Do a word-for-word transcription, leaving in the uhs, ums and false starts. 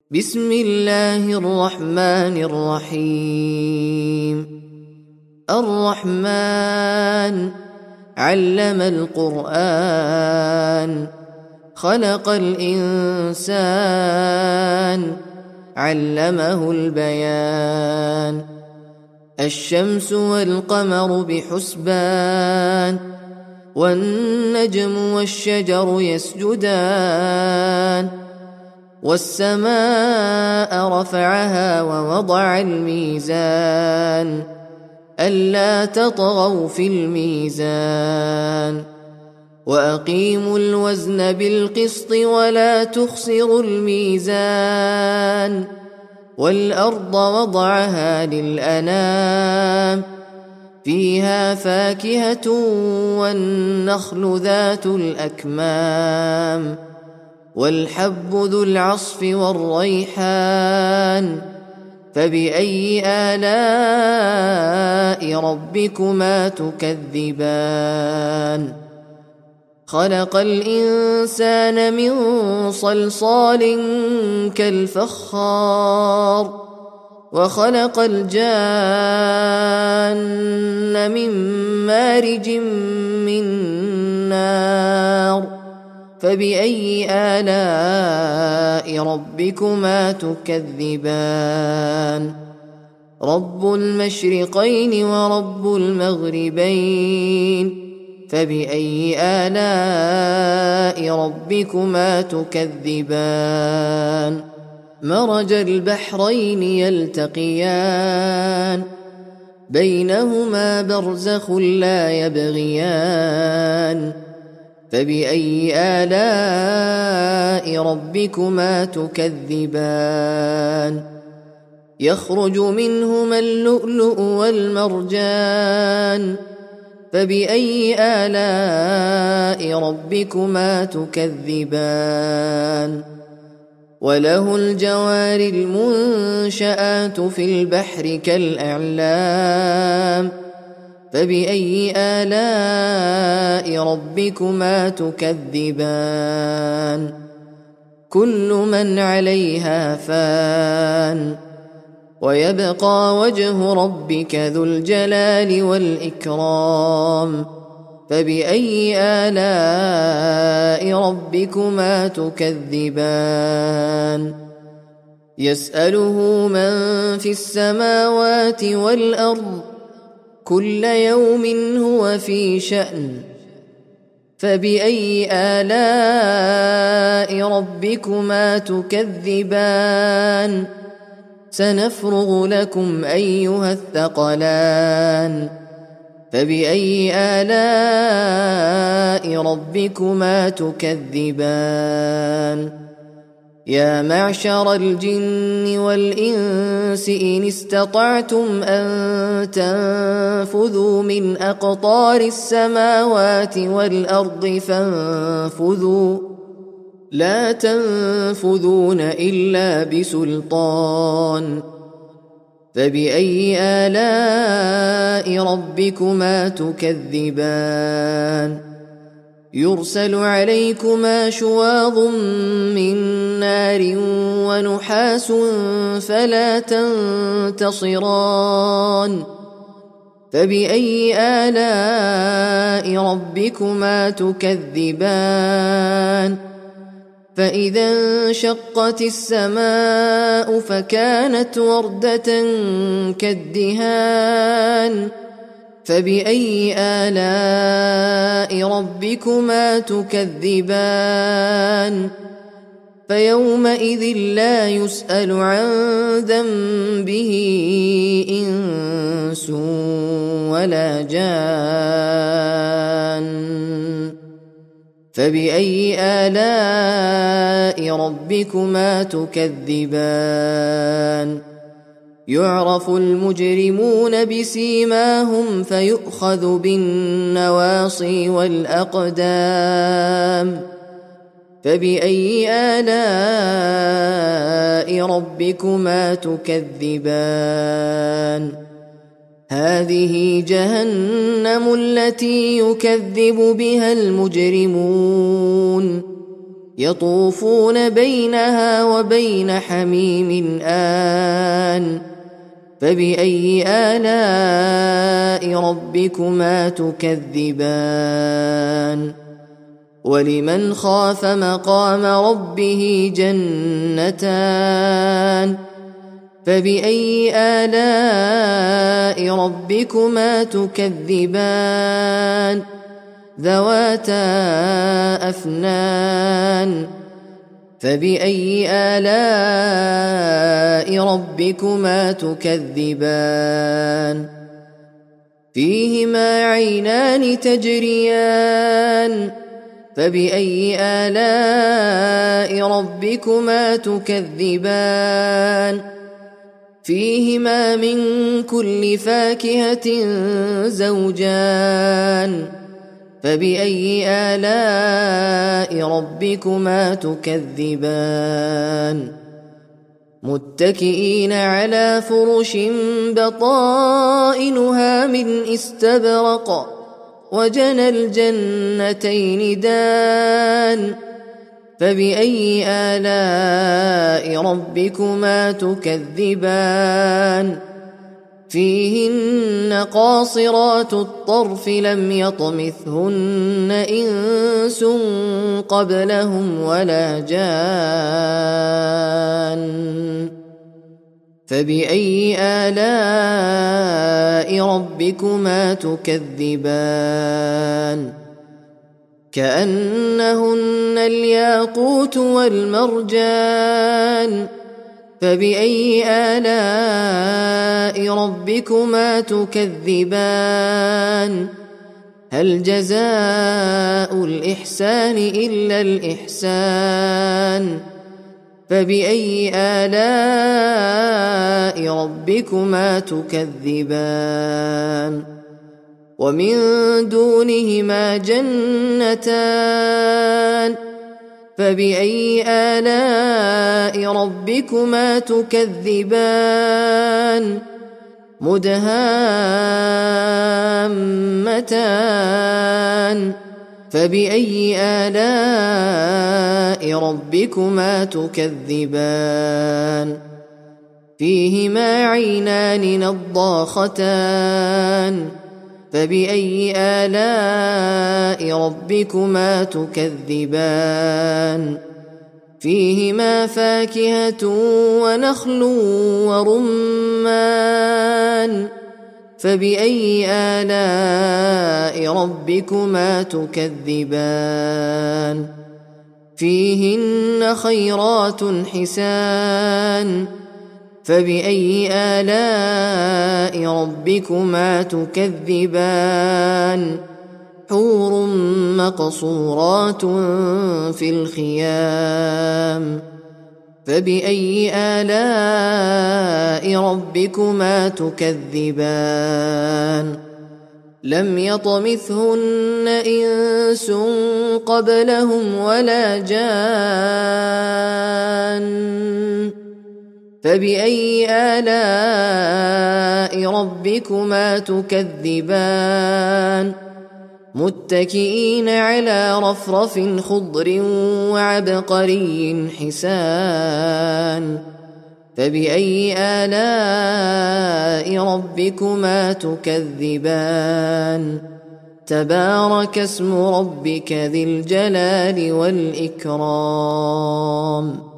بسم الله الرحمن الرحيم. الرحمن علم القرآن، خلق الإنسان، علمه البيان. الشمس والقمر بحسبان، والنجم والشجر يسجدان. والسماء رفعها ووضع الميزان، ألا تطغوا في الميزان. وأقيموا الوزن بالقسط ولا تخسروا الميزان. والأرض وضعها للأنام، فيها فاكهة والنخل ذات الأكمام، والحب ذو العصف والريحان. فبأي آلاء ربكما تكذبان؟ خلق الإنسان من صلصال كالفخار، وخلق الجان من مارج من نار. فبأي آلاء ربكما تكذبان؟ رب المشرقين ورب المغربين، فبأي آلاء ربكما تكذبان؟ مرج البحرين يلتقيان، بينهما برزخ لا يبغيان. فبأي آلاء ربكما تكذبان؟ يخرج منهما اللؤلؤ والمرجان. فبأي آلاء ربكما تكذبان؟ وله الجوار المنشآت في البحر كالأعلام. فبأي آلاء ربكما تكذبان؟ كل من عليها فان، ويبقى وجه ربك ذو الجلال والإكرام. فبأي آلاء ربكما تكذبان؟ يسأله من في السماوات والأرض، كل يوم هو في شأن. فبأي آلاء ربكما تكذبان؟ سنفرغ لكم أيها الثقلان. فبأي آلاء ربكما تكذبان؟ يا معشر الجن والإنس إن استطعتم أن تنفذوا من أقطار السماوات والأرض فانفذوا، لا تنفذون إلا بسلطان. فبأي آلاء ربكما تكذبان؟ يرسل عليكما شواظ من نار ونحاس فلا تنتصران. فبأي آلاء ربكما تكذبان؟ فإذا انشقت السماء فكانت وردة كالدهان. فبأي آلاء ربكما تكذبان؟ فيومئذ لا يسأل عن ذنبه إنس ولا جان. فبأي آلاء ربكما تكذبان؟ يعرف المجرمون بسيماهم فيؤخذ بالنواصي والأقدام. فبأي آلاء ربكما تكذبان؟ هذه جهنم التي يكذب بها المجرمون، يطوفون بينها وبين حميم آن فبأي آلاء ربكما تكذبان ولمن خاف مقام ربه جنتان فبأي آلاء ربكما تكذبان ذواتا أفنان فبأي آلاء ربكما تكذبان فيهما عينان تجريان فبأي آلاء ربكما تكذبان فيهما من كل فاكهة زوجان فبأي آلاء ربكما تكذبان متكئين على فرش بطائنها من استبرق وجنى الجنتين دان فبأي آلاء ربكما تكذبان فيهن قاصرات الطرف لم يطمثهن إنس قبلهم ولا جان فبأي آلاء ربكما تكذبان كأنهن الياقوت والمرجان فبأي آلاء ربكما تكذبان هل جزاء الإحسان إلا الإحسان فبأي آلاء ربكما تكذبان ومن دونهما جنتان فبأي آلاء ربكما تكذبان مدهامتان فبأي آلاء ربكما تكذبان فيهما عينان نضاختان فبأي آلاء ربكما تكذبان فيهما فاكهة ونخل ورمان فبأي آلاء ربكما تكذبان فيهن خيرات حسان فبأي آلاء ربكما تكذبان حور مقصورات في الخيام فبأي آلاء ربكما تكذبان لم يطمثهن إنس قبلهم ولا جان فبأي آلاء ربكما تكذبان متكئين على رفرف خضر وعبقري حسان فبأي آلاء ربكما تكذبان تبارك اسم ربك ذي الجلال والإكرام